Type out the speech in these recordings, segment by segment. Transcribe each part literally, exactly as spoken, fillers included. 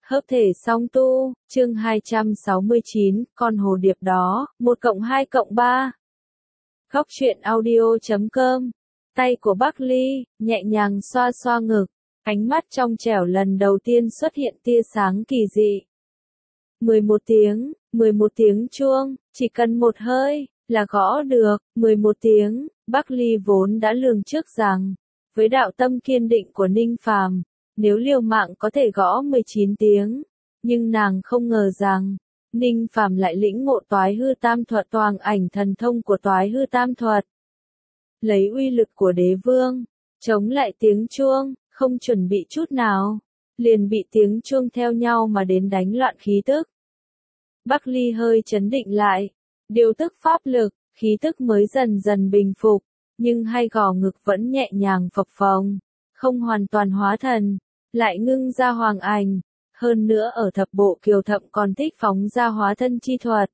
Hợp thể song tu, chương hai trăm sáu mươi chín, con hồ điệp đó, một cộng hai cộng ba. Góc truyện audio chấm com. Tay của Bắc Ly, nhẹ nhàng xoa xoa ngực, ánh mắt trong trẻo lần đầu tiên xuất hiện tia sáng kỳ dị. mười một tiếng, mười một tiếng chuông, chỉ cần một hơi, là gõ được, mười một tiếng, Bắc Ly vốn đã lường trước rằng, với đạo tâm kiên định của Ninh Phàm, nếu liều mạng có thể gõ mười chín tiếng, nhưng nàng không ngờ rằng, Ninh Phàm lại lĩnh ngộ toái hư tam thuật toàn ảnh thần thông của toái hư tam thuật. Lấy uy lực của đế vương, chống lại tiếng chuông, không chuẩn bị chút nào, liền bị tiếng chuông theo nhau mà đến đánh loạn khí tức. Bắc Ly hơi chấn định lại, điều tức pháp lực, khí tức mới dần dần bình phục, nhưng hai gò ngực vẫn nhẹ nhàng phập phồng, không hoàn toàn hóa thần, lại ngưng ra hoàng ảnh, hơn nữa ở thập bộ kiều thậm còn thích phóng ra hóa thân chi thuật.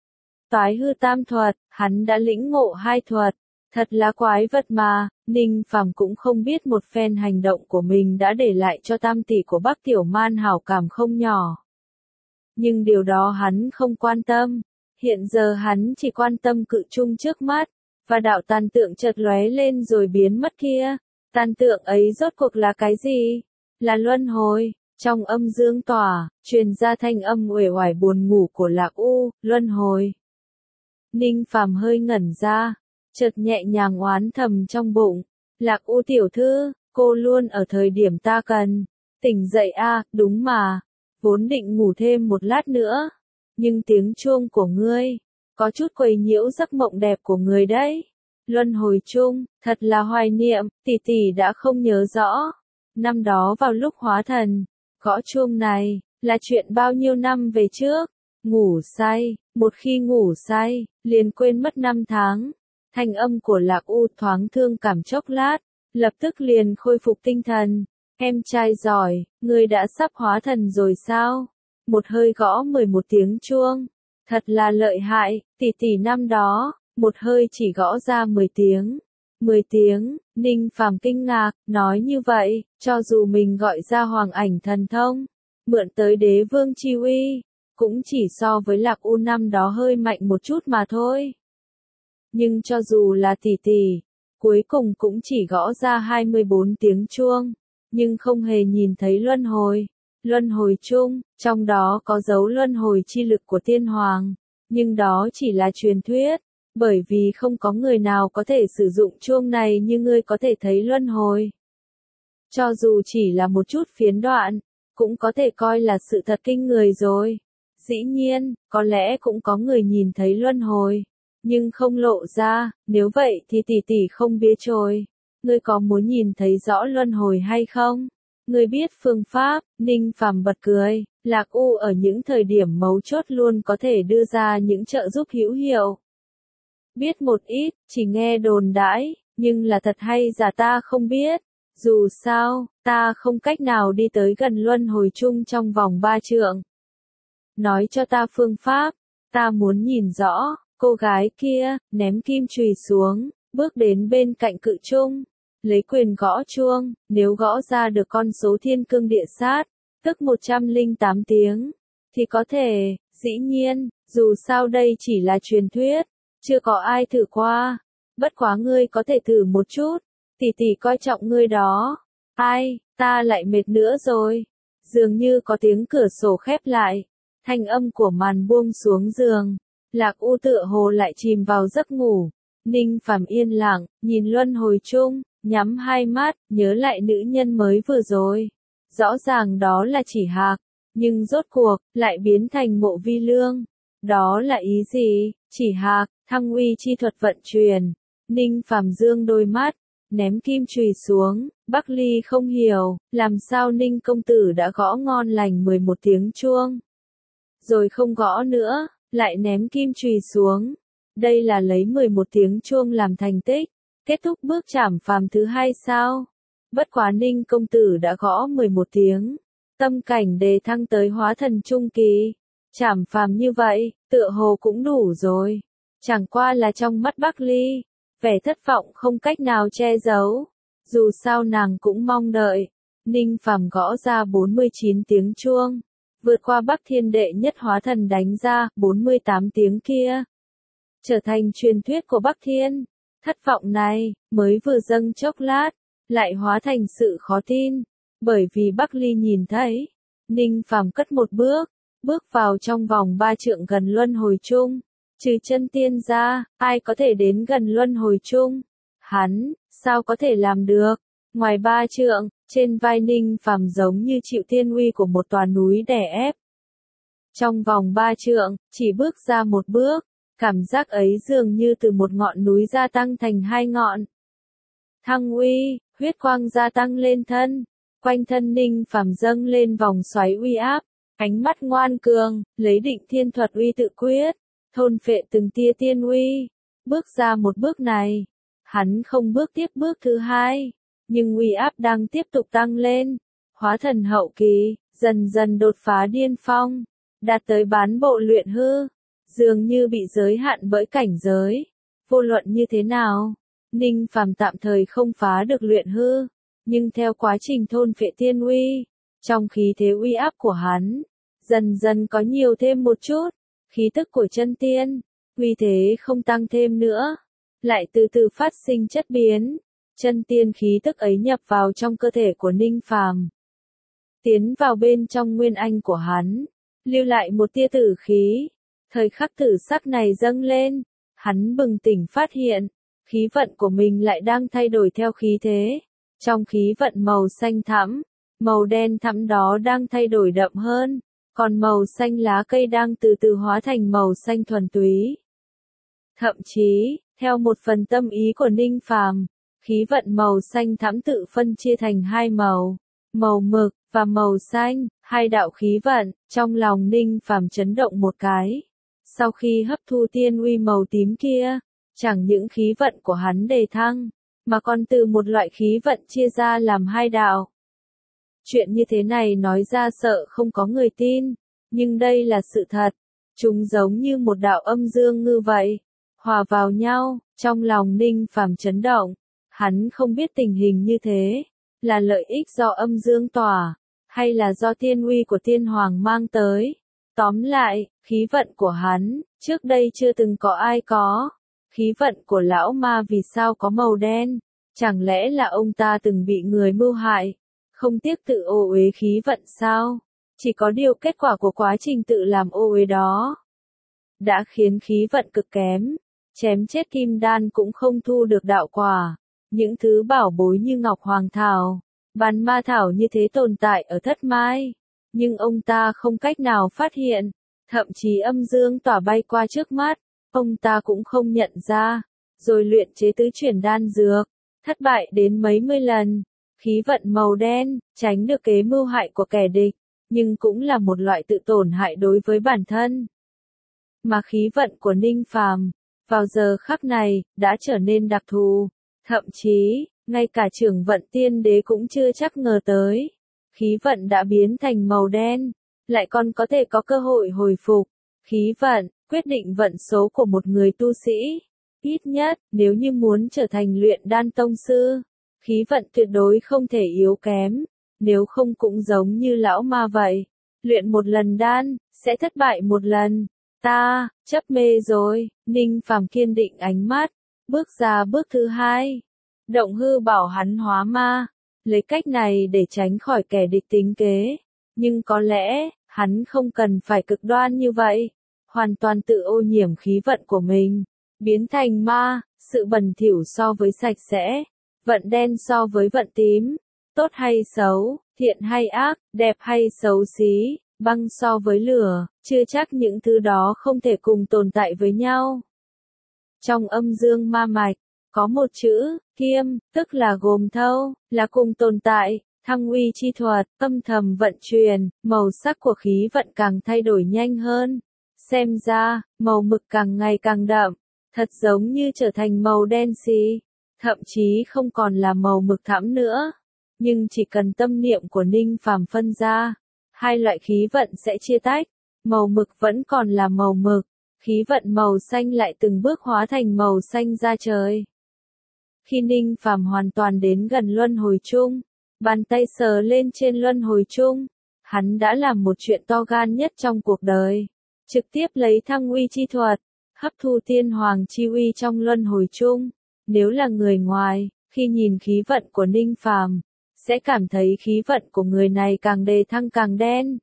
Toái hư tam thuật, hắn đã lĩnh ngộ hai thuật, thật là quái vật mà, Ninh Phàm cũng không biết một phen hành động của mình đã để lại cho tam tỷ của Bắc Tiểu Man hảo cảm không nhỏ. Nhưng điều đó hắn không quan tâm, hiện giờ hắn chỉ quan tâm cự chung trước mắt, và đạo tàn tượng chợt lóe lên rồi biến mất kia. Tàn tượng ấy rốt cuộc là cái gì? Là luân hồi. Trong âm dương tỏa, truyền ra thanh âm uể oải buồn ngủ của Lạc U, luân hồi. Ninh Phàm hơi ngẩn ra, chợt nhẹ nhàng oán thầm trong bụng, Lạc U tiểu thư, cô luôn ở thời điểm ta cần. Tỉnh dậy a, đúng mà, vốn định ngủ thêm một lát nữa, nhưng tiếng chuông của ngươi, có chút quấy nhiễu giấc mộng đẹp của người đấy. Luân hồi chung, thật là hoài niệm, tỷ tỷ đã không nhớ rõ. Năm đó vào lúc hóa thần, gõ chuông này, là chuyện bao nhiêu năm về trước. Ngủ say, một khi ngủ say, liền quên mất năm tháng. Thanh âm của Lạc U thoáng thương cảm chốc lát, lập tức liền khôi phục tinh thần. Em trai giỏi, ngươi đã sắp hóa thần rồi sao? Một hơi gõ mười một tiếng chuông. Thật là lợi hại, tỷ tỷ năm đó, một hơi chỉ gõ ra mười tiếng. mười tiếng, Ninh Phàm kinh ngạc, nói như vậy, cho dù mình gọi ra hoàng ảnh thần thông, mượn tới đế vương chi uy, cũng chỉ so với Lạc U năm đó hơi mạnh một chút mà thôi. Nhưng cho dù là tỷ tỷ, cuối cùng cũng chỉ gõ ra hai mươi bốn tiếng chuông, nhưng không hề nhìn thấy luân hồi. Luân hồi chung, trong đó có dấu luân hồi chi lực của tiên hoàng, nhưng đó chỉ là truyền thuyết, bởi vì không có người nào có thể sử dụng chuông này như ngươi có thể thấy luân hồi. Cho dù chỉ là một chút phiến đoạn, cũng có thể coi là sự thật kinh người rồi. Dĩ nhiên, có lẽ cũng có người nhìn thấy luân hồi, nhưng không lộ ra, nếu vậy thì tỷ tỷ không bía chồi. Ngươi có muốn nhìn thấy rõ luân hồi hay không? Ngươi biết phương pháp, Ninh Phàm bật cười, Lạc U ở những thời điểm mấu chốt luôn có thể đưa ra những trợ giúp hữu hiệu. Biết một ít, chỉ nghe đồn đãi, nhưng là thật hay giả ta không biết. Dù sao, ta không cách nào đi tới gần luân hồi chung trong vòng ba trượng. Nói cho ta phương pháp, ta muốn nhìn rõ. Cô gái kia, ném kim chùy xuống, bước đến bên cạnh cự chung, lấy quyền gõ chuông, nếu gõ ra được con số thiên cương địa sát, tức một trăm lẻ tám tiếng, thì có thể, dĩ nhiên, dù sao đây chỉ là truyền thuyết, chưa có ai thử qua, bất quá ngươi có thể thử một chút, tỷ tỷ coi trọng ngươi đó. Ai, ta lại mệt nữa rồi. Dường như có tiếng cửa sổ khép lại, thanh âm của màn buông xuống giường. Lạc U tựa hồ lại chìm vào giấc ngủ. Ninh Phàm yên lặng, nhìn luân hồi chung, nhắm hai mắt, nhớ lại nữ nhân mới vừa rồi. Rõ ràng đó là chỉ hạc, nhưng rốt cuộc, lại biến thành Mộ Vi Lương. Đó là ý gì? Chỉ hạc, thăng uy chi thuật vận truyền. Ninh Phàm dương đôi mắt, ném kim chùy xuống. Bắc Ly không hiểu, làm sao Ninh công tử đã gõ ngon lành mười một tiếng chuông. Rồi không gõ nữa. Lại ném kim chùy xuống. Đây là lấy mười một tiếng chuông làm thành tích, kết thúc bước trảm phàm thứ hai sao? Bất quá Ninh công tử đã gõ mười một tiếng, tâm cảnh đề thăng tới hóa thần trung kỳ. Trảm phàm như vậy, tựa hồ cũng đủ rồi. Chẳng qua là trong mắt Bắc Ly, vẻ thất vọng không cách nào che giấu. Dù sao nàng cũng mong đợi. Ninh Phàm gõ ra bốn mươi chín tiếng chuông, vượt qua Bắc Thiên đệ nhất hóa thần đánh ra, bốn mươi tám tiếng kia. Trở thành truyền thuyết của Bắc Thiên. Thất vọng này, mới vừa dâng chốc lát, lại hóa thành sự khó tin. Bởi vì Bắc Ly nhìn thấy, Ninh Phàm cất một bước, bước vào trong vòng ba trượng gần luân hồi chung. Trừ chân tiên ra, ai có thể đến gần luân hồi chung? Hắn, sao có thể làm được? Ngoài ba trượng, trên vai Ninh Phàm giống như chịu thiên uy của một tòa núi đè ép. Trong vòng ba trượng, chỉ bước ra một bước, cảm giác ấy dường như từ một ngọn núi gia tăng thành hai ngọn. Thăng uy, huyết quang gia tăng lên thân, quanh thân Ninh Phàm dâng lên vòng xoáy uy áp, ánh mắt ngoan cường, lấy định thiên thuật uy tự quyết, thôn phệ từng tia tiên uy. Bước ra một bước này, hắn không bước tiếp bước thứ hai, nhưng uy áp đang tiếp tục tăng lên. Hóa thần hậu kỳ, dần dần đột phá điên phong, đạt tới bán bộ luyện hư, dường như bị giới hạn bởi cảnh giới. Vô luận như thế nào, Ninh Phàm tạm thời không phá được luyện hư, nhưng theo quá trình thôn phệ tiên uy, trong khí thế uy áp của hắn, dần dần có nhiều thêm một chút. Khí tức của chân tiên, uy thế không tăng thêm nữa, lại từ từ phát sinh chất biến. Chân tiên khí tức ấy nhập vào trong cơ thể của Ninh Phàm, tiến vào bên trong nguyên anh của hắn, lưu lại một tia tử khí. Thời khắc tử sắc này dâng lên, hắn bừng tỉnh phát hiện, khí vận của mình lại đang thay đổi theo khí thế. Trong khí vận màu xanh thẫm, màu đen thẫm đó đang thay đổi đậm hơn, còn màu xanh lá cây đang từ từ hóa thành màu xanh thuần túy. Thậm chí, theo một phần tâm ý của Ninh Phàm, khí vận màu xanh thẫm tự phân chia thành hai màu, màu mực và màu xanh, hai đạo khí vận. Trong lòng Ninh Phàm chấn động một cái. Sau khi hấp thu tiên uy màu tím kia, chẳng những khí vận của hắn đề thăng, mà còn từ một loại khí vận chia ra làm hai đạo. Chuyện như thế này nói ra sợ không có người tin, nhưng đây là sự thật. Chúng giống như một đạo âm dương ngư vậy, hòa vào nhau. Trong lòng Ninh Phàm chấn động, hắn không biết tình hình như thế là lợi ích do âm dương tỏa, hay là do tiên uy của tiên hoàng mang tới. Tóm lại, khí vận của hắn, trước đây chưa từng có ai có. Khí vận của lão ma vì sao có màu đen? Chẳng lẽ là ông ta từng bị người mưu hại, không tiếc tự ô uế khí vận sao? Chỉ có điều kết quả của quá trình tự làm ô uế đó đã khiến khí vận cực kém, chém chết kim đan cũng không thu được đạo quả. Những thứ bảo bối như ngọc hoàng thảo, bàn ma thảo như thế tồn tại ở thất mai, nhưng ông ta không cách nào phát hiện, thậm chí âm dương tỏa bay qua trước mắt, ông ta cũng không nhận ra. Rồi luyện chế tứ chuyển đan dược, thất bại đến mấy mươi lần. Khí vận màu đen, tránh được kế mưu hại của kẻ địch, nhưng cũng là một loại tự tổn hại đối với bản thân. Mà khí vận của Ninh Phàm, vào giờ khắc này, đã trở nên đặc thù. Thậm chí, ngay cả trưởng vận tiên đế cũng chưa chắc ngờ tới. Khí vận đã biến thành màu đen, lại còn có thể có cơ hội hồi phục. Khí vận, quyết định vận số của một người tu sĩ. Ít nhất, nếu như muốn trở thành luyện đan tông sư, khí vận tuyệt đối không thể yếu kém. Nếu không cũng giống như lão ma vậy. Luyện một lần đan, sẽ thất bại một lần. Ta, chấp mê rồi. Ninh Phàm kiên định ánh mắt, bước ra bước thứ hai. Động hư bảo hắn hóa ma, lấy cách này để tránh khỏi kẻ địch tính kế. Nhưng có lẽ, hắn không cần phải cực đoan như vậy. Hoàn toàn tự ô nhiễm khí vận của mình, biến thành ma. Sự bẩn thỉu so với sạch sẽ, vận đen so với vận tím, tốt hay xấu, thiện hay ác, đẹp hay xấu xí, băng so với lửa, chưa chắc những thứ đó không thể cùng tồn tại với nhau. Trong âm dương ma mạch, có một chữ, kiêm, tức là gồm thâu, là cùng tồn tại. Thăng uy chi thuật, âm thầm vận chuyển, màu sắc của khí vận càng thay đổi nhanh hơn. Xem ra, màu mực càng ngày càng đậm, thật giống như trở thành màu đen xì, thậm chí không còn là màu mực thẫm nữa. Nhưng chỉ cần tâm niệm của Ninh Phàm phân ra, hai loại khí vận sẽ chia tách, màu mực vẫn còn là màu mực, khí vận màu xanh lại từng bước hóa thành màu xanh da trời. Khi Ninh Phàm hoàn toàn đến gần luân hồi chung, bàn tay sờ lên trên luân hồi chung, Hắn đã làm một chuyện to gan nhất trong cuộc đời. Trực tiếp lấy thăng uy chi thuật, hấp thu tiên hoàng chi uy trong luân hồi chung. Nếu là người ngoài, khi nhìn khí vận của Ninh Phàm, sẽ cảm thấy khí vận của người này càng đề thăng càng đen.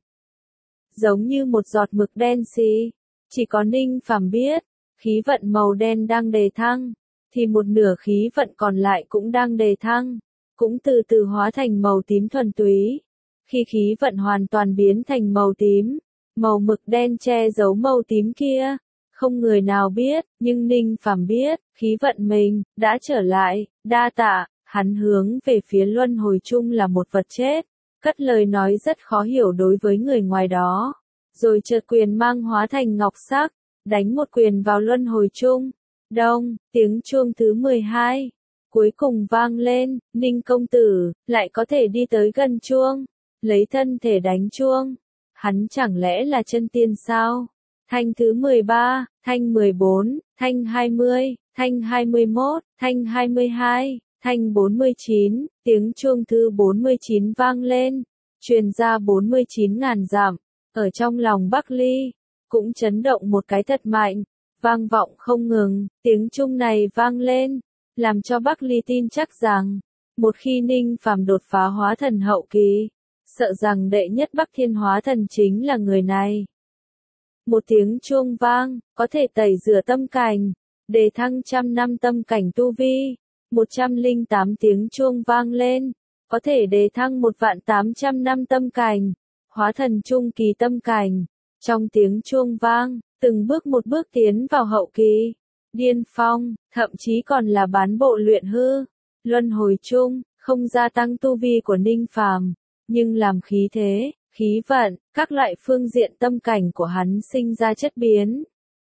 Giống như một giọt mực đen xì. Chỉ có Ninh Phàm biết, khí vận màu đen đang đề thăng, thì một nửa khí vận còn lại cũng đang đề thăng, cũng từ từ hóa thành màu tím thuần túy. Khi khí vận hoàn toàn biến thành màu tím, màu mực đen che giấu màu tím kia, không người nào biết, nhưng Ninh Phàm biết, khí vận mình đã trở lại, đa tạ. Hắn hướng về phía luân hồi chung là một vật chết, cất lời nói rất khó hiểu đối với người ngoài đó, rồi chợt quyền mang hóa thành ngọc sắc, đánh một quyền vào luân hồi chung. Đông, tiếng chuông thứ mười hai, cuối cùng vang lên, Ninh công tử, lại có thể đi tới gần chuông, lấy thân thể đánh chuông. Hắn chẳng lẽ là chân tiên sao? Thanh thứ mười ba, thanh mười bốn, thanh hai mươi, thanh hai mươi mốt, thanh hai mươi hai, thanh bốn mươi chín, tiếng chuông thứ bốn mươi chín vang lên, truyền ra bốn mươi chín ngàn dặm, ở trong lòng Bắc Ly, cũng chấn động một cái thật mạnh, vang vọng không ngừng, tiếng chuông này vang lên, làm cho Bắc Ly tin chắc rằng, một khi Ninh Phàm đột phá hóa thần hậu kỳ, sợ rằng đệ nhất Bắc Thiên hóa thần chính là người này. Một tiếng chuông vang, có thể tẩy rửa tâm cảnh, đề thăng trăm năm tâm cảnh tu vi. Một trăm linh tám tiếng chuông vang lên, có thể đề thăng một vạn tám trăm năm tâm cảnh, hóa thần trung kỳ tâm cảnh. Trong tiếng chuông vang, từng bước một bước tiến vào hậu kỳ, điên phong, thậm chí còn là bán bộ luyện hư. Luân hồi chung, không gia tăng tu vi của Ninh Phàm, nhưng làm khí thế, khí vận, các loại phương diện tâm cảnh của hắn sinh ra chất biến.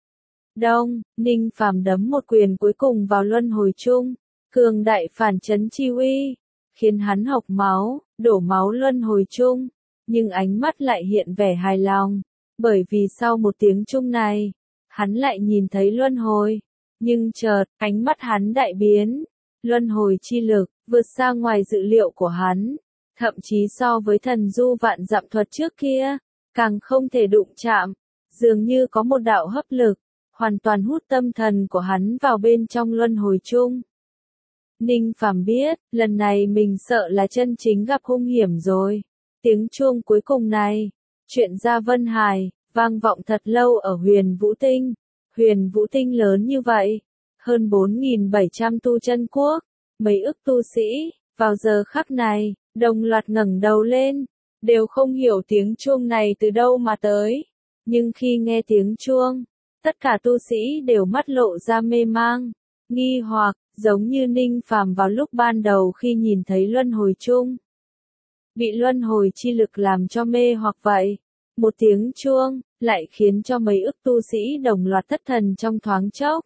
Đông, Ninh Phàm đấm một quyền cuối cùng vào luân hồi chung, cường đại phản chấn chi uy, khiến hắn hộc máu, đổ máu luân hồi chung, nhưng ánh mắt lại hiện vẻ hài lòng, bởi vì sau một tiếng chung này, hắn lại nhìn thấy luân hồi, nhưng chợt, ánh mắt hắn đại biến, luân hồi chi lực, vượt xa ngoài dự liệu của hắn, thậm chí so với thần du vạn dặm thuật trước kia, càng không thể đụng chạm, dường như có một đạo hấp lực, hoàn toàn hút tâm thần của hắn vào bên trong luân hồi chung. Ninh Phàm biết, lần này mình sợ là chân chính gặp hung hiểm rồi. Tiếng chuông cuối cùng này, chuyện ra Vân Hải, vang vọng thật lâu ở Huyền Vũ Tinh. Huyền Vũ Tinh lớn như vậy, hơn bốn nghìn bảy trăm tu chân quốc, mấy ức tu sĩ, vào giờ khắc này, đồng loạt ngẩng đầu lên, đều không hiểu tiếng chuông này từ đâu mà tới. Nhưng khi nghe tiếng chuông, tất cả tu sĩ đều mắt lộ ra mê mang, nghi hoặc, giống như Ninh Phàm vào lúc ban đầu khi nhìn thấy luân hồi chung. Bị luân hồi chi lực làm cho mê hoặc vậy. Một tiếng chuông, lại khiến cho mấy ức tu sĩ đồng loạt thất thần trong thoáng chốc.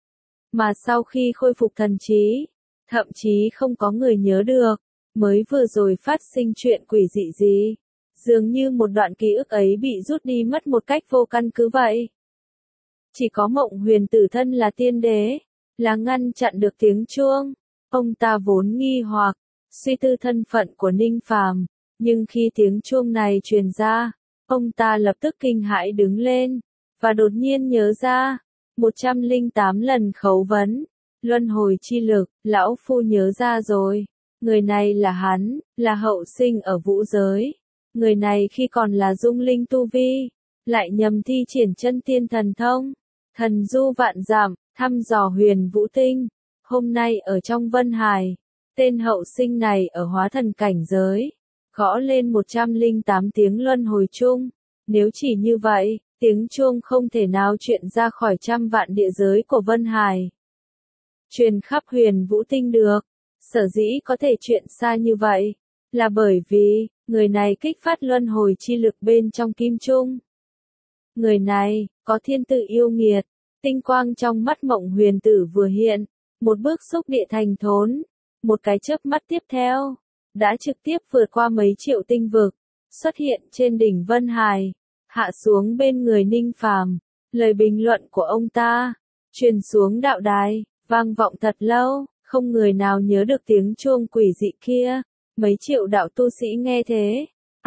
Mà sau khi khôi phục thần trí, thậm chí không có người nhớ được, mới vừa rồi phát sinh chuyện quỷ dị gì. Dường như một đoạn ký ức ấy bị rút đi mất một cách vô căn cứ vậy. Chỉ có Mộng Huyền Tử thân là tiên đế, là ngăn chặn được tiếng chuông. Ông ta vốn nghi hoặc, suy tư thân phận của Ninh Phàm, nhưng khi tiếng chuông này truyền ra, ông ta lập tức kinh hãi đứng lên, và đột nhiên nhớ ra, một trăm linh tám lần khấu vấn, luân hồi chi lực, lão phu nhớ ra rồi, người này là hắn, là hậu sinh ở vũ giới, người này khi còn là dung linh tu vi, lại nhầm thi triển chân tiên thần thông, thần du vạn dặm, thăm dò Huyền Vũ Tinh, hôm nay ở trong Vân Hải, tên hậu sinh này ở hóa thần cảnh giới, gõ lên một trăm linh tám tiếng luân hồi chung. Nếu chỉ như vậy, tiếng chuông không thể nào truyền ra khỏi trăm vạn địa giới của Vân Hải, truyền khắp Huyền Vũ Tinh được. Sở dĩ có thể truyền xa như vậy, là bởi vì, người này kích phát luân hồi chi lực bên trong kim trung. Người này, có thiên tự yêu nghiệt, tinh quang trong mắt Mộng Huyền Tử vừa hiện, một bước xúc địa thành thốn, một cái chớp mắt tiếp theo, đã trực tiếp vượt qua mấy triệu tinh vực, xuất hiện trên đỉnh Vân Hải, hạ xuống bên người Ninh Phàm. Lời bình luận của ông ta, truyền xuống đạo đài, vang vọng thật lâu, không người nào nhớ được tiếng chuông quỷ dị kia. Mấy triệu đạo tu sĩ nghe thế,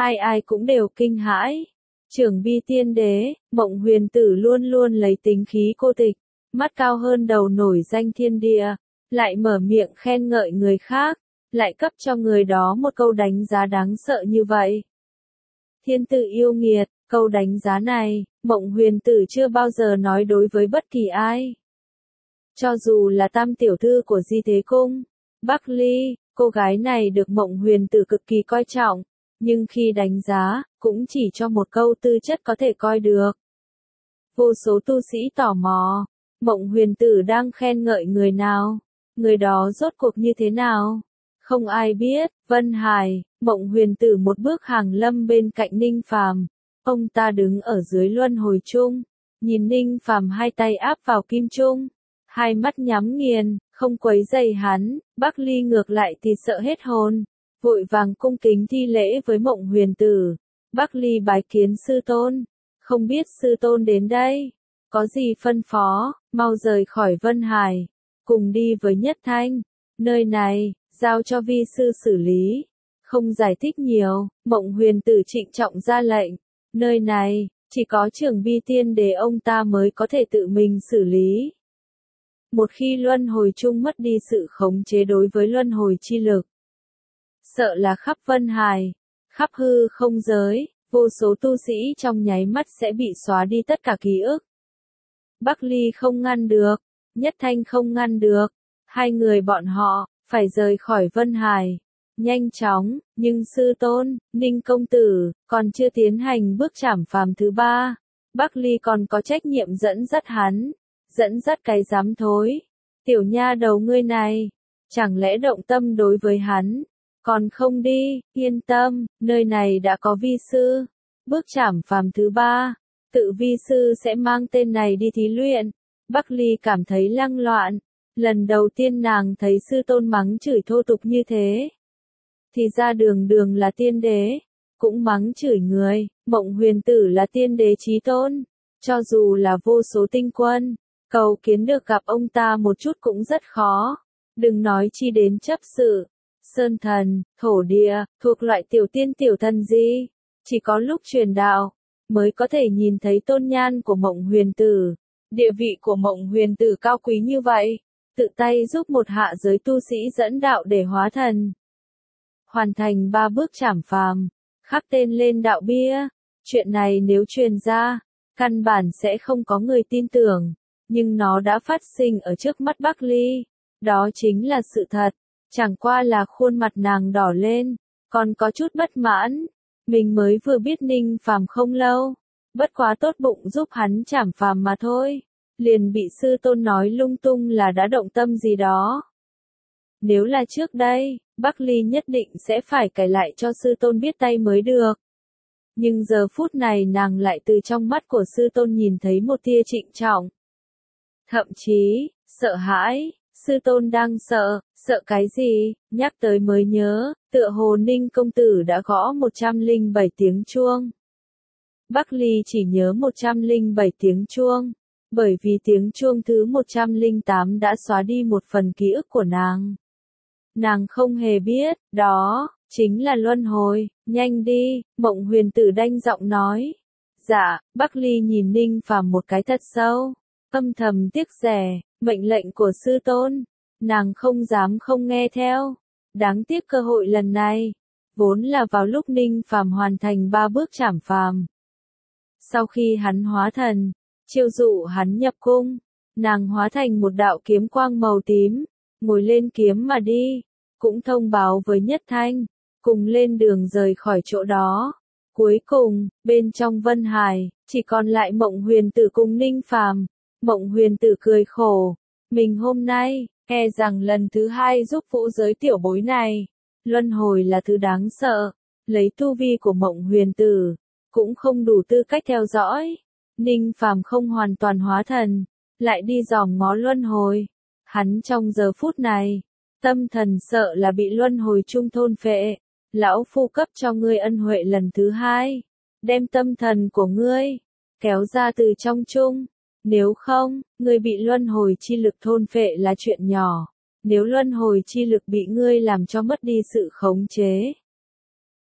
ai ai cũng đều kinh hãi. Trưởng bi tiên đế, Mộng Huyền Tử luôn luôn lấy tính khí cô tịch, mắt cao hơn đầu nổi danh thiên địa, lại mở miệng khen ngợi người khác, lại cấp cho người đó một câu đánh giá đáng sợ như vậy. Thiên tử yêu nghiệt, câu đánh giá này, Mộng Huyền Tử chưa bao giờ nói đối với bất kỳ ai. Cho dù là tam tiểu thư của Di Thế Cung, Bắc Ly, cô gái này được Mộng Huyền Tử cực kỳ coi trọng, nhưng khi đánh giá, cũng chỉ cho một câu tư chất có thể coi được. Vô số tu sĩ tò mò, Mộng Huyền Tử đang khen ngợi người nào, người đó rốt cuộc như thế nào? Không ai biết. Vân Hải, Mộng Huyền Tử một bước hàng lâm bên cạnh Ninh Phàm, ông ta đứng ở dưới luân hồi chung, nhìn Ninh Phàm hai tay áp vào kim chung, hai mắt nhắm nghiền, không quấy rầy hắn. Bắc Ly ngược lại thì sợ hết hồn, vội vàng cung kính thi lễ với Mộng Huyền Tử. Bắc Ly bái kiến sư tôn, không biết sư tôn đến đây, có gì phân phó, mau rời khỏi Vân Hải, cùng đi với Nhất Thanh, nơi này, giao cho vi sư xử lý. Không giải thích nhiều, Mộng Huyền Tử trịnh trọng ra lệnh, nơi này, chỉ có trưởng bi tiên đế ông ta mới có thể tự mình xử lý. Một khi luân hồi chung mất đi sự khống chế đối với luân hồi chi lực, sợ là khắp Vân Hải, khắp hư không giới, vô số tu sĩ trong nháy mắt sẽ bị xóa đi tất cả ký ức. Bắc Ly không ngăn được, Nhất Thanh không ngăn được, hai người bọn họ, phải rời khỏi Vân Hải. Nhanh chóng, nhưng sư tôn, Ninh công tử, còn chưa tiến hành bước trảm phàm thứ ba. Bắc Ly còn có trách nhiệm dẫn dắt hắn. Dẫn dắt cái dám thối. Tiểu nha đầu ngươi này, chẳng lẽ động tâm đối với hắn, còn không đi, yên tâm, nơi này đã có vi sư. Bước trảm phàm thứ ba, tự vi sư sẽ mang tên này đi thí luyện. Bắc Ly cảm thấy lăng loạn, lần đầu tiên nàng thấy sư tôn mắng chửi thô tục như thế. Thì ra đường đường là tiên đế, cũng mắng chửi người. Mộng Huyền Tử là tiên đế chí tôn, cho dù là vô số tinh quân, cầu kiến được gặp ông ta một chút cũng rất khó, đừng nói chi đến chấp sự. Sơn thần, thổ địa, thuộc loại tiểu tiên tiểu thần gì, chỉ có lúc truyền đạo, mới có thể nhìn thấy tôn nhan của Mộng Huyền Tử. Địa vị của Mộng Huyền Tử cao quý như vậy, tự tay giúp một hạ giới tu sĩ dẫn đạo để hóa thần. Hoàn thành ba bước trảm phàm, khắc tên lên đạo bia. Chuyện này nếu truyền ra, căn bản sẽ không có người tin tưởng, nhưng nó đã phát sinh ở trước mắt Bắc Ly. Đó chính là sự thật, chẳng qua là khuôn mặt nàng đỏ lên, còn có chút bất mãn. Mình mới vừa biết Ninh Phàm không lâu, bất quá tốt bụng giúp hắn trảm phàm mà thôi, liền bị sư tôn nói lung tung là đã động tâm gì đó. Nếu là trước đây, Bắc Ly nhất định sẽ phải cải lại cho sư tôn biết tay mới được. Nhưng giờ phút này nàng lại từ trong mắt của sư tôn nhìn thấy một tia trịnh trọng. Thậm chí, sợ hãi, sư tôn đang sợ, sợ cái gì, nhắc tới mới nhớ, tựa hồ Ninh công tử đã gõ một trăm lẻ bảy tiếng chuông. Bắc Ly chỉ nhớ một trăm lẻ bảy tiếng chuông, bởi vì tiếng chuông thứ một trăm lẻ tám đã xóa đi một phần ký ức của nàng. Nàng không hề biết, đó, chính là luân hồi. Nhanh đi, Mộng Huyền Tử đanh giọng nói. Dạ, Bắc Ly nhìn Ninh Phàm một cái thật sâu, âm thầm tiếc rẻ, mệnh lệnh của sư tôn, nàng không dám không nghe theo. Đáng tiếc cơ hội lần này, vốn là vào lúc Ninh Phàm hoàn thành ba bước trảm phàm. Sau khi hắn hóa thần, chiêu dụ hắn nhập cung, nàng hóa thành một đạo kiếm quang màu tím, ngồi lên kiếm mà đi, cũng thông báo với Nhất Thanh, cùng lên đường rời khỏi chỗ đó. Cuối cùng, bên trong Vân Hải, chỉ còn lại Mộng Huyền Tử cùng Ninh Phàm. Mộng Huyền Tử cười khổ, mình hôm nay, e rằng lần thứ hai giúp vũ giới tiểu bối này. Luân hồi là thứ đáng sợ, lấy tu vi của Mộng Huyền Tử, cũng không đủ tư cách theo dõi. Ninh Phàm không hoàn toàn hóa thần, lại đi dòm ngó luân hồi. Hắn trong giờ phút này, tâm thần sợ là bị luân hồi chung thôn phệ. Lão phu cấp cho ngươi ân huệ lần thứ hai, đem tâm thần của ngươi kéo ra từ trong chung. Nếu không, ngươi bị luân hồi chi lực thôn phệ là chuyện nhỏ. Nếu luân hồi chi lực bị ngươi làm cho mất đi sự khống chế,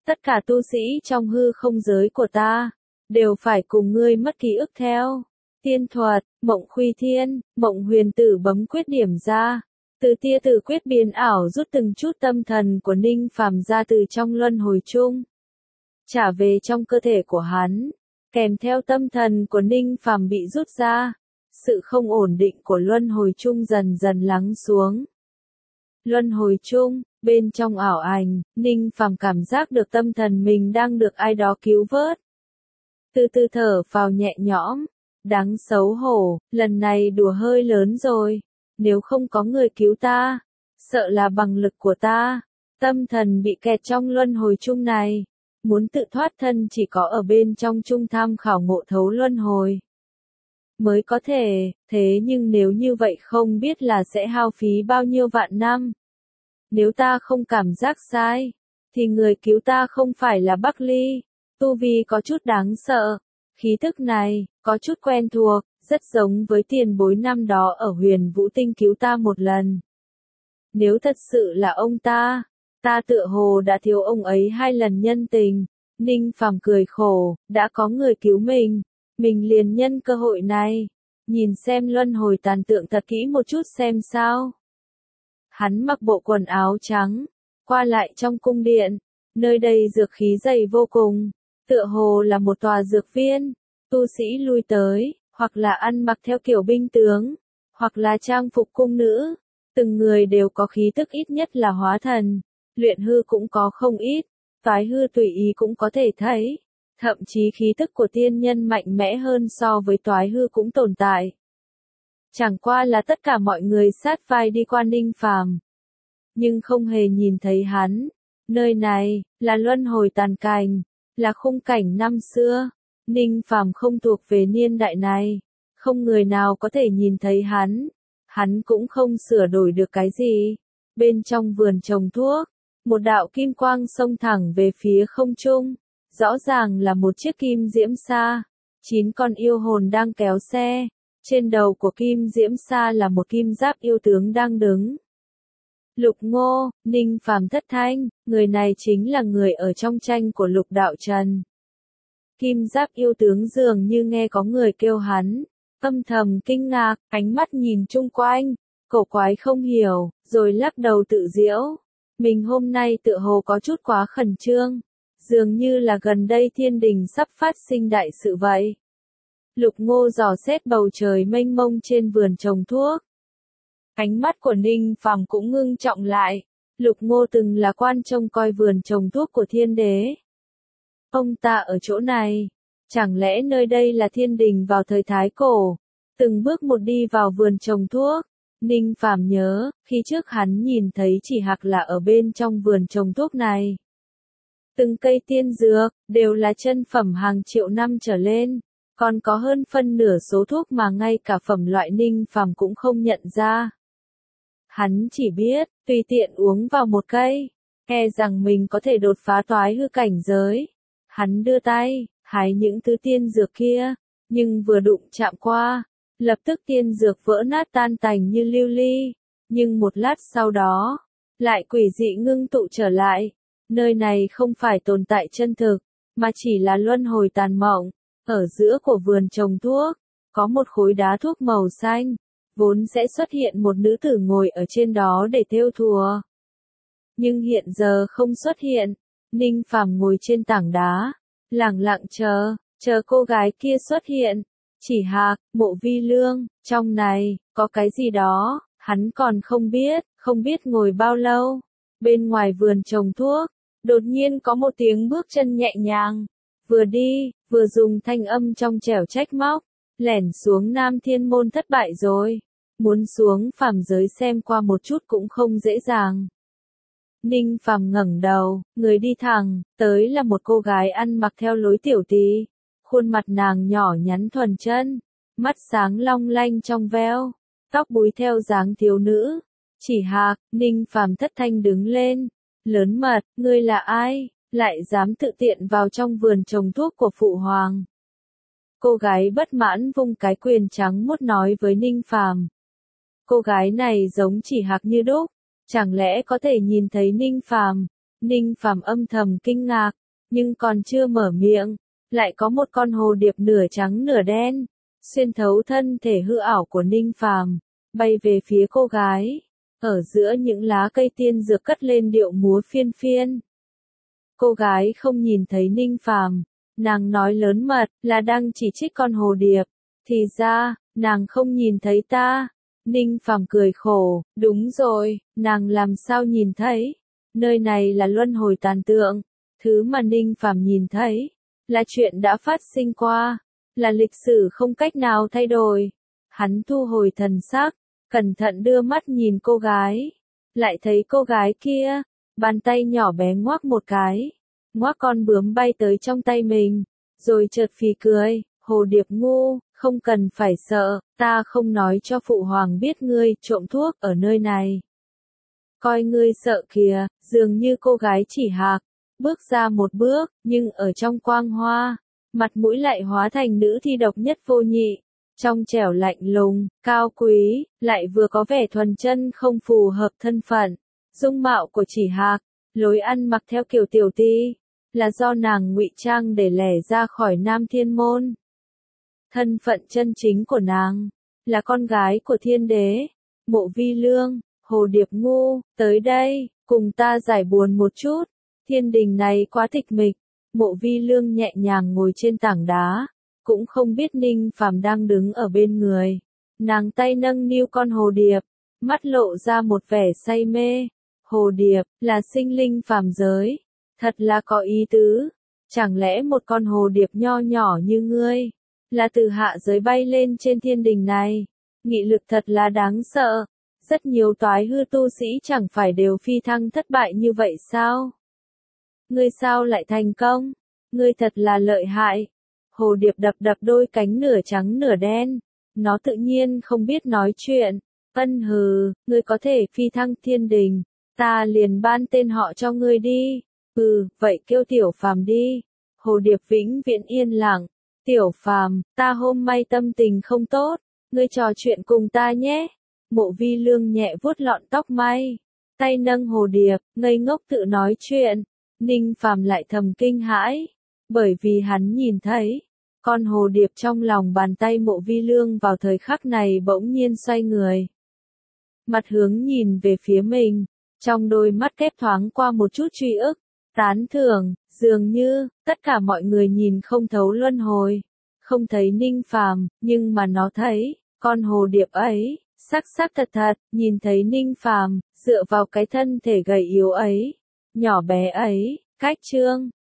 Tất cả tu sĩ trong hư không giới của ta, đều phải cùng ngươi mất ký ức theo. Tiên thuật, Mộng Khuy Thiên, Mộng Huyền Tử bấm quyết điểm ra. Từ tia tử quyết biến ảo rút từng chút tâm thần của Ninh Phàm ra từ trong luân hồi chung. Trả về trong cơ thể của hắn. Kèm theo tâm thần của Ninh Phàm bị rút ra. Sự không ổn định của luân hồi chung dần dần lắng xuống. Luân hồi chung, bên trong ảo ảnh, Ninh Phàm cảm giác được tâm thần mình đang được ai đó cứu vớt. Từ từ thở vào nhẹ nhõm. Đáng xấu hổ, lần này đùa hơi lớn rồi. Nếu không có người cứu ta, sợ là bằng lực của ta, tâm thần bị kẹt trong luân hồi chung này. Muốn tự thoát thân chỉ có ở bên trong trung tham khảo ngộ thấu luân hồi mới có thể, thế nhưng nếu như vậy không biết là sẽ hao phí bao nhiêu vạn năm. Nếu ta không cảm giác sai, thì người cứu ta không phải là Bắc Ly. Tu vi có chút đáng sợ, khí thức này, có chút quen thuộc, rất giống với tiền bối năm đó ở Huyền Vũ Tinh cứu ta một lần. Nếu thật sự là ông ta, ta tựa hồ đã thiếu ông ấy hai lần nhân tình. Ninh Phàm cười khổ, đã có người cứu mình, mình liền nhân cơ hội này, nhìn xem luân hồi tàn tượng thật kỹ một chút xem sao. Hắn mặc bộ quần áo trắng, qua lại trong cung điện, nơi đây dược khí dày vô cùng, tựa hồ là một tòa dược viên, tu sĩ lui tới, hoặc là ăn mặc theo kiểu binh tướng, hoặc là trang phục cung nữ, từng người đều có khí tức ít nhất là hóa thần, luyện hư cũng có không ít, toái hư tùy ý cũng có thể thấy, thậm chí khí tức của tiên nhân mạnh mẽ hơn so với toái hư cũng tồn tại. Chẳng qua là tất cả mọi người sát vai đi qua Ninh Phàm, nhưng không hề nhìn thấy hắn. Nơi này là luân hồi tàn cảnh, là khung cảnh năm xưa. Ninh Phàm không thuộc về niên đại này, không người nào có thể nhìn thấy hắn. Hắn cũng không sửa đổi được cái gì. Bên trong vườn trồng thuốc, một đạo kim quang xông thẳng về phía không trung, rõ ràng là một chiếc kim diễm sa. Chín con yêu hồn đang kéo xe. Trên đầu của kim diễm sa là một kim giáp yêu tướng đang đứng. Lục Ngô, Ninh Phàm thất thanh, người này chính là người ở trong tranh của Lục Đạo Trần. Kim giáp yêu tướng dường như nghe có người kêu hắn, âm thầm kinh ngạc, ánh mắt nhìn chung quanh, cổ quái không hiểu, rồi lắc đầu tự giễu. Mình hôm nay tựa hồ có chút quá khẩn trương, dường như là gần đây thiên đình sắp phát sinh đại sự vậy. Lục Ngô dò xét bầu trời mênh mông trên vườn trồng thuốc. Ánh mắt của Ninh Phàm cũng ngưng trọng lại. Lục Ngô từng là quan trông coi vườn trồng thuốc của thiên đế. Ông ta ở chỗ này. Chẳng lẽ nơi đây là thiên đình vào thời Thái Cổ? Từng bước một đi vào vườn trồng thuốc. Ninh Phàm nhớ, khi trước hắn nhìn thấy chỉ hạc là ở bên trong vườn trồng thuốc này. Từng cây tiên dược, đều là chân phẩm hàng triệu năm trở lên. Còn có hơn phân nửa số thuốc mà ngay cả phẩm loại Ninh Phàm cũng không nhận ra. Hắn chỉ biết, tùy tiện uống vào một cây, e rằng mình có thể đột phá toái hư cảnh giới. Hắn đưa tay, hái những thứ tiên dược kia, nhưng vừa đụng chạm qua, lập tức tiên dược vỡ nát tan tành như lưu ly. Nhưng một lát sau đó, lại quỷ dị ngưng tụ trở lại. Nơi này không phải tồn tại chân thực, mà chỉ là luân hồi tàn mộng. Ở giữa của vườn trồng thuốc, có một khối đá thuốc màu xanh, vốn sẽ xuất hiện một nữ tử ngồi ở trên đó để thêu thùa. Nhưng hiện giờ không xuất hiện, Ninh Phàm ngồi trên tảng đá, lặng lặng chờ, chờ cô gái kia xuất hiện. Chỉ hạc, Mộ Vi Lương, trong này, có cái gì đó, hắn còn không biết, không biết ngồi bao lâu. Bên ngoài vườn trồng thuốc, đột nhiên có một tiếng bước chân nhẹ nhàng. Vừa đi, vừa dùng thanh âm trong trẻo trách móc, lẻn xuống Nam Thiên Môn thất bại rồi. Muốn xuống phàm giới xem qua một chút cũng không dễ dàng. Ninh Phàm ngẩng đầu, người đi thẳng, tới là một cô gái ăn mặc theo lối tiểu tỳ. Khuôn mặt nàng nhỏ nhắn thuần chân, mắt sáng long lanh trong veo, tóc búi theo dáng thiếu nữ. Chỉ hạc, Ninh Phàm thất thanh đứng lên, lớn mật, ngươi là ai? Lại dám tự tiện vào trong vườn trồng thuốc của phụ hoàng. Cô gái bất mãn vung cái quyền trắng muốt nói với Ninh Phàm. Cô gái này giống chỉ hạc như đúc, chẳng lẽ có thể nhìn thấy Ninh Phàm? Ninh Phàm âm thầm kinh ngạc, nhưng còn chưa mở miệng, lại có một con hồ điệp nửa trắng nửa đen, xuyên thấu thân thể hư ảo của Ninh Phàm, bay về phía cô gái. Ở giữa những lá cây tiên dược cất lên điệu múa phiên phiên. Cô gái không nhìn thấy Ninh Phàm, nàng nói lớn mật là đang chỉ trích con hồ điệp. Thì ra, nàng không nhìn thấy ta. Ninh Phàm cười khổ, đúng rồi, nàng làm sao nhìn thấy? Nơi này là luân hồi tàn tượng, thứ mà Ninh Phàm nhìn thấy là chuyện đã phát sinh qua, là lịch sử không cách nào thay đổi. Hắn thu hồi thần sắc, cẩn thận đưa mắt nhìn cô gái, lại thấy cô gái kia, bàn tay nhỏ bé ngoác một cái, ngoác con bướm bay tới trong tay mình, rồi chợt phì cười, hồ điệp ngu, không cần phải sợ, ta không nói cho phụ hoàng biết ngươi trộm thuốc ở nơi này. Coi ngươi sợ kìa, dường như cô gái chỉ hạc, bước ra một bước, nhưng ở trong quang hoa, mặt mũi lại hóa thành nữ thi độc nhất vô nhị. Trong trẻo lạnh lùng, cao quý, lại vừa có vẻ thuần chân không phù hợp thân phận. Dung mạo của chỉ hạc, lối ăn mặc theo kiểu tiểu ti, là do nàng ngụy trang để lẻ ra khỏi Nam Thiên Môn. Thân phận chân chính của nàng, là con gái của thiên đế, Mộ Vi Lương. Hồ điệp ngu, tới đây, cùng ta giải buồn một chút, thiên đình này quá tịch mịch. Mộ Vi Lương nhẹ nhàng ngồi trên tảng đá, cũng không biết Ninh Phàm đang đứng ở bên người. Nàng tay nâng niu con hồ điệp, mắt lộ ra một vẻ say mê. Hồ điệp, là sinh linh phàm giới, thật là có ý tứ. Chẳng lẽ một con hồ điệp nho nhỏ như ngươi, là từ hạ giới bay lên trên thiên đình này? Nghị lực thật là đáng sợ. Rất nhiều toái hư tu sĩ chẳng phải đều phi thăng thất bại như vậy sao? Ngươi sao lại thành công? Ngươi thật là lợi hại. Hồ điệp đập đập đôi cánh nửa trắng nửa đen. Nó tự nhiên không biết nói chuyện. Ân hừ, ngươi có thể phi thăng thiên đình. Ta liền ban tên họ cho ngươi đi. Ừ, vậy kêu Tiểu Phàm đi. Hồ điệp vĩnh viễn yên lặng. Tiểu Phàm, ta hôm nay tâm tình không tốt. Ngươi trò chuyện cùng ta nhé. Mộ Vi Lương nhẹ vuốt lọn tóc mai, tay nâng hồ điệp, ngây ngốc tự nói chuyện. Ninh Phàm lại thầm kinh hãi, bởi vì hắn nhìn thấy, con hồ điệp trong lòng bàn tay Mộ Vi Lương vào thời khắc này bỗng nhiên xoay người. Mặt hướng nhìn về phía mình, trong đôi mắt kép thoáng qua một chút truy ức, tán thưởng, dường như, tất cả mọi người nhìn không thấu luân hồi, không thấy Ninh Phàm, nhưng mà nó thấy, con hồ điệp ấy. Sắc sắc thật thật, nhìn thấy Ninh Phàm, dựa vào cái thân thể gầy yếu ấy, nhỏ bé ấy, cách trương,